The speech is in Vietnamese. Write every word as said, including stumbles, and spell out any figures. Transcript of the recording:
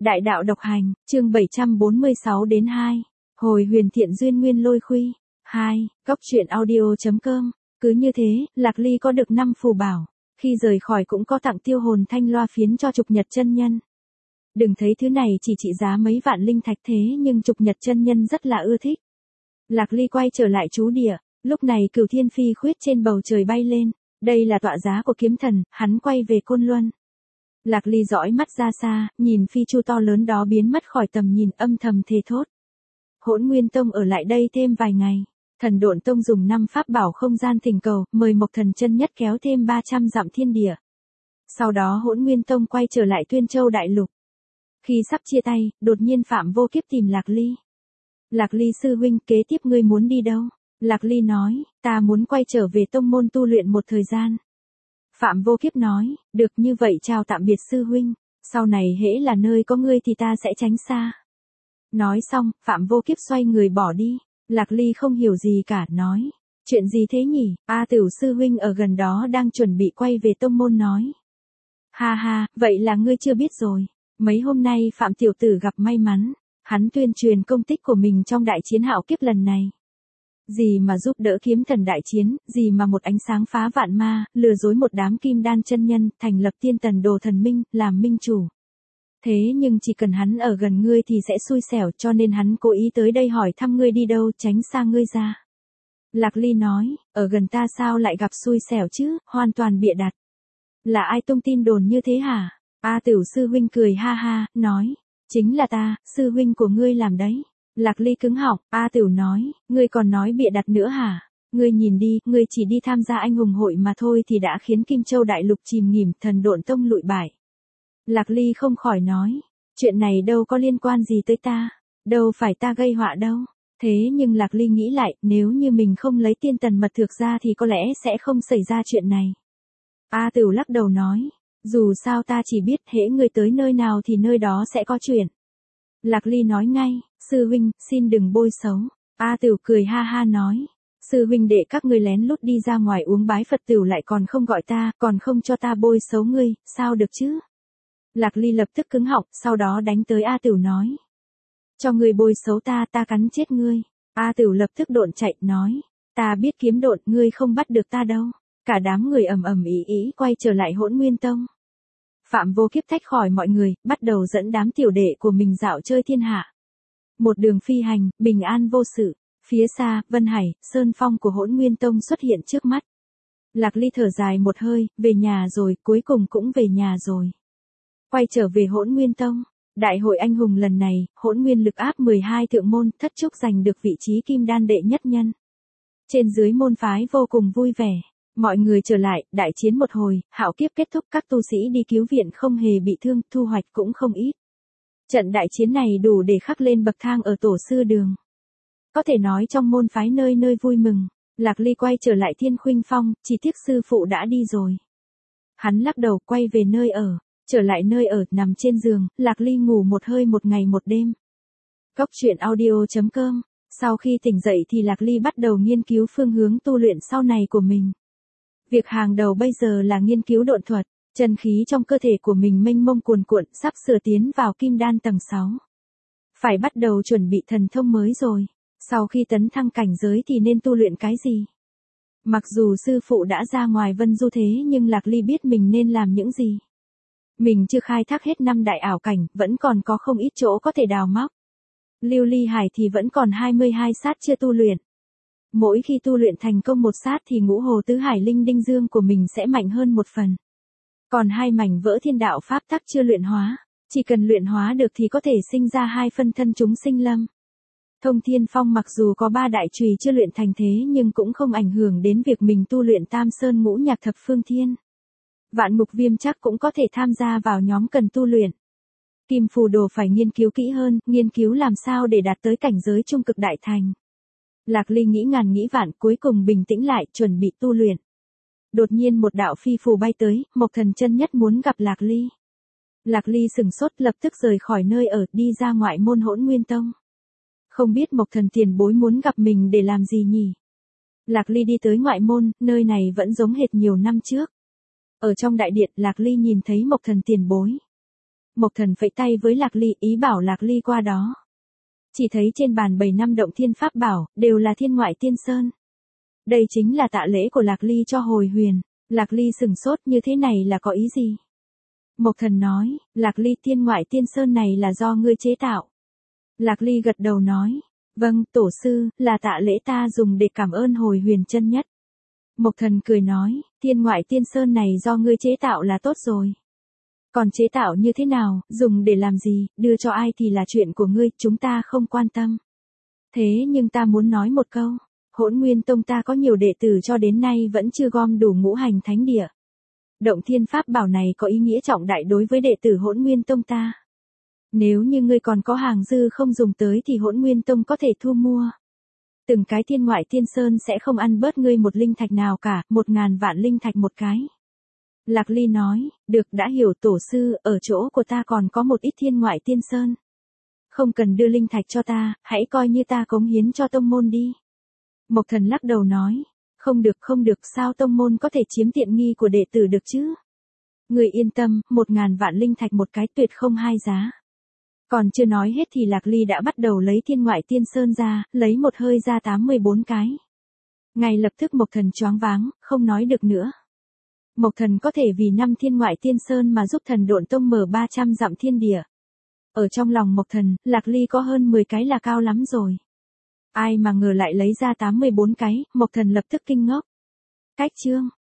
Đại đạo độc hành, chương bảy trăm bốn mươi sáu đến hai. Hồi huyền thiện duyên nguyên lôi khuy. hai. Góc truyện audio chấm com. Cứ như thế, Lạc Ly có được năm phù bảo. Khi rời khỏi cũng có tặng tiêu hồn thanh loa phiến cho Trục Nhật chân nhân. Đừng thấy thứ này chỉ trị giá mấy vạn linh thạch thế nhưng Trục Nhật chân nhân rất là ưa thích. Lạc Ly quay trở lại trú địa, lúc này Cửu Thiên Phi khuyết trên bầu trời bay lên. Đây là tọa giá của kiếm thần, hắn quay về Côn Luân. Lạc Ly dõi mắt ra xa, nhìn phi chu to lớn đó biến mất khỏi tầm nhìn, âm thầm thề thốt. Hỗn Nguyên Tông ở lại đây thêm vài ngày. Thần Độn Tông dùng năm pháp bảo không gian thỉnh cầu, mời Mộc Thần chân nhất kéo thêm ba trăm dặm thiên địa. Sau đó Hỗn Nguyên Tông quay trở lại Tuyên Châu đại lục. Khi sắp chia tay, đột nhiên Phạm Vô Kiếp tìm Lạc Ly. Lạc Ly sư huynh, kế tiếp ngươi muốn đi đâu? Lạc Ly nói, ta muốn quay trở về tông môn tu luyện một thời gian. Phạm Vô Kiếp nói, được như vậy chào tạm biệt sư huynh, sau này hễ là nơi có ngươi thì ta sẽ tránh xa. Nói xong, Phạm Vô Kiếp xoay người bỏ đi. Lạc Ly không hiểu gì cả, nói, chuyện gì thế nhỉ? A Tửu sư huynh ở gần đó đang chuẩn bị quay về tông môn nói. Ha ha, vậy là ngươi chưa biết rồi. Mấy hôm nay Phạm tiểu tử gặp may mắn, hắn tuyên truyền công tích của mình trong đại chiến hạo kiếp lần này. Gì mà giúp đỡ kiếm thần đại chiến, gì mà một ánh sáng phá vạn ma, lừa dối một đám kim đan chân nhân, thành lập tiên tần đồ thần minh, làm minh chủ. Thế nhưng chỉ cần hắn ở gần ngươi thì sẽ xui xẻo, cho nên hắn cố ý tới đây hỏi thăm ngươi đi đâu, tránh xa ngươi ra. Lạc Ly nói, ở gần ta sao lại gặp xui xẻo chứ, hoàn toàn bịa đặt. Là ai tung tin đồn như thế hả? A Tửu sư huynh cười ha ha, nói, chính là ta, sư huynh của ngươi làm đấy. Lạc Ly cứng họng, A Tửu nói, ngươi còn nói bịa đặt nữa hả? Ngươi nhìn đi, ngươi chỉ đi tham gia anh hùng hội mà thôi thì đã khiến Kim Châu đại lục chìm nghỉm, Thần Độn Tông lụi bại. Lạc Ly không khỏi nói, chuyện này đâu có liên quan gì tới ta, đâu phải ta gây họa đâu. Thế nhưng Lạc Ly nghĩ lại, nếu như mình không lấy tiên tần mật thực ra thì có lẽ sẽ không xảy ra chuyện này. A Tửu lắc đầu nói, dù sao ta chỉ biết hễ ngươi tới nơi nào thì nơi đó sẽ có chuyện. Lạc Ly nói ngay, sư huynh, xin đừng bôi xấu. A Tửu cười ha ha nói, sư huynh đệ các ngươi lén lút đi ra ngoài uống bái Phật tửu lại còn không gọi ta, còn không cho ta bôi xấu ngươi, sao được chứ? Lạc Ly lập tức cứng họng, sau đó đánh tới A Tửu nói, cho ngươi bôi xấu ta, ta cắn chết ngươi. A Tửu lập tức độn chạy, nói, ta biết kiếm độn, ngươi không bắt được ta đâu. Cả đám người ầm ầm ĩ ĩ quay trở lại Hỗn Nguyên Tông. Phạm Vô Kiếp tách khỏi mọi người, bắt đầu dẫn đám tiểu đệ của mình dạo chơi thiên hạ. Một đường phi hành, bình an vô sự. Phía xa, Vân Hải, Sơn Phong của Hỗn Nguyên Tông xuất hiện trước mắt. Lạc Ly thở dài một hơi, về nhà rồi, cuối cùng cũng về nhà rồi. Quay trở về Hỗn Nguyên Tông. Đại hội anh hùng lần này, Hỗn Nguyên lực áp mười hai thượng môn, thất trúc giành được vị trí kim đan đệ nhất nhân. Trên dưới môn phái vô cùng vui vẻ. Mọi người trở lại, đại chiến một hồi, hạo kiếp kết thúc, các tu sĩ đi cứu viện không hề bị thương, thu hoạch cũng không ít. Trận đại chiến này đủ để khắc lên bậc thang ở tổ sư đường. Có thể nói trong môn phái nơi nơi vui mừng. Lạc Ly quay trở lại Thiên Khuynh Phong, chỉ tiếc sư phụ đã đi rồi. Hắn lắc đầu quay về nơi ở, trở lại nơi ở, nằm trên giường, Lạc Ly ngủ một hơi một ngày một đêm. Góc truyện audio chấm com. Sau khi tỉnh dậy thì Lạc Ly bắt đầu nghiên cứu phương hướng tu luyện sau này của mình. Việc hàng đầu bây giờ là nghiên cứu độn thuật, chân khí trong cơ thể của mình mênh mông cuồn cuộn, sắp sửa tiến vào kim đan tầng sáu. Phải bắt đầu chuẩn bị thần thông mới rồi, sau khi tấn thăng cảnh giới thì nên tu luyện cái gì? Mặc dù sư phụ đã ra ngoài vân du thế nhưng Lạc Ly biết mình nên làm những gì. Mình chưa khai thác hết năm đại ảo cảnh, vẫn còn có không ít chỗ có thể đào móc. Lưu Ly Hải thì vẫn còn hai mươi hai sát chưa tu luyện. Mỗi khi tu luyện thành công một sát thì ngũ hồ tứ hải linh đinh dương của mình sẽ mạnh hơn một phần. Còn hai mảnh vỡ thiên đạo pháp tắc chưa luyện hóa, chỉ cần luyện hóa được thì có thể sinh ra hai phân thân chúng sinh lâm. Thông Thiên Phong mặc dù có ba đại chùy chưa luyện thành thế nhưng cũng không ảnh hưởng đến việc mình tu luyện Tam Sơn Ngũ Nhạc Thập Phương Thiên. Vạn Mục Viêm chắc cũng có thể tham gia vào nhóm cần tu luyện. Kim Phù Đồ phải nghiên cứu kỹ hơn, nghiên cứu làm sao để đạt tới cảnh giới trung cực đại thành. Lạc Ly nghĩ ngàn nghĩ vạn, cuối cùng bình tĩnh lại, chuẩn bị tu luyện. Đột nhiên một đạo phi phù bay tới, Mộc Thần chân nhất muốn gặp Lạc Ly. Lạc Ly sừng sốt, lập tức rời khỏi nơi ở, đi ra ngoại môn Hỗn Nguyên Tông. Không biết Mộc Thần tiền bối muốn gặp mình để làm gì nhỉ? Lạc Ly đi tới ngoại môn, nơi này vẫn giống hệt nhiều năm trước. Ở trong đại điện, Lạc Ly nhìn thấy Mộc Thần tiền bối. Mộc Thần phẩy tay với Lạc Ly, ý bảo Lạc Ly qua đó. Chỉ thấy trên bàn bày năm động thiên pháp bảo, đều là thiên ngoại tiên sơn. Đây chính là tạ lễ của Lạc Ly cho Hồi Huyền. Lạc Ly sừng sốt, như thế này là có ý gì? Mộc Thần nói, Lạc Ly, thiên ngoại tiên sơn này là do ngươi chế tạo. Lạc Ly gật đầu nói, vâng, tổ sư, là tạ lễ ta dùng để cảm ơn Hồi Huyền chân nhất. Mộc Thần cười nói, thiên ngoại tiên sơn này do ngươi chế tạo là tốt rồi. Còn chế tạo như thế nào, dùng để làm gì, đưa cho ai thì là chuyện của ngươi, chúng ta không quan tâm. Thế nhưng ta muốn nói một câu, Hỗn Nguyên Tông ta có nhiều đệ tử cho đến nay vẫn chưa gom đủ ngũ hành thánh địa. Động thiên pháp bảo này có ý nghĩa trọng đại đối với đệ tử Hỗn Nguyên Tông ta. Nếu như ngươi còn có hàng dư không dùng tới thì Hỗn Nguyên Tông có thể thu mua. Từng cái thiên ngoại tiên sơn sẽ không ăn bớt ngươi một linh thạch nào cả, một ngàn vạn linh thạch một cái. Lạc Ly nói, được, đã hiểu tổ sư, ở chỗ của ta còn có một ít thiên ngoại tiên sơn. Không cần đưa linh thạch cho ta, hãy coi như ta cống hiến cho tông môn đi. Mộc Thần lắc đầu nói, không được không được, sao tông môn có thể chiếm tiện nghi của đệ tử được chứ? Người yên tâm, một ngàn vạn linh thạch một cái, tuyệt không hai giá. Còn chưa nói hết thì Lạc Ly đã bắt đầu lấy thiên ngoại tiên sơn ra, lấy một hơi ra tám mươi bốn cái. Ngay lập tức Mộc Thần choáng váng, không nói được nữa. Mộc Thần có thể vì năm thiên ngoại tiên sơn mà giúp Thần Độn Tông mở ba trăm dặm thiên địa. Ở trong lòng Mộc Thần, Lạc Ly có hơn mười cái là cao lắm rồi. Ai mà ngờ lại lấy ra tám mươi bốn cái, Mộc Thần lập tức kinh ngốc. Cách chương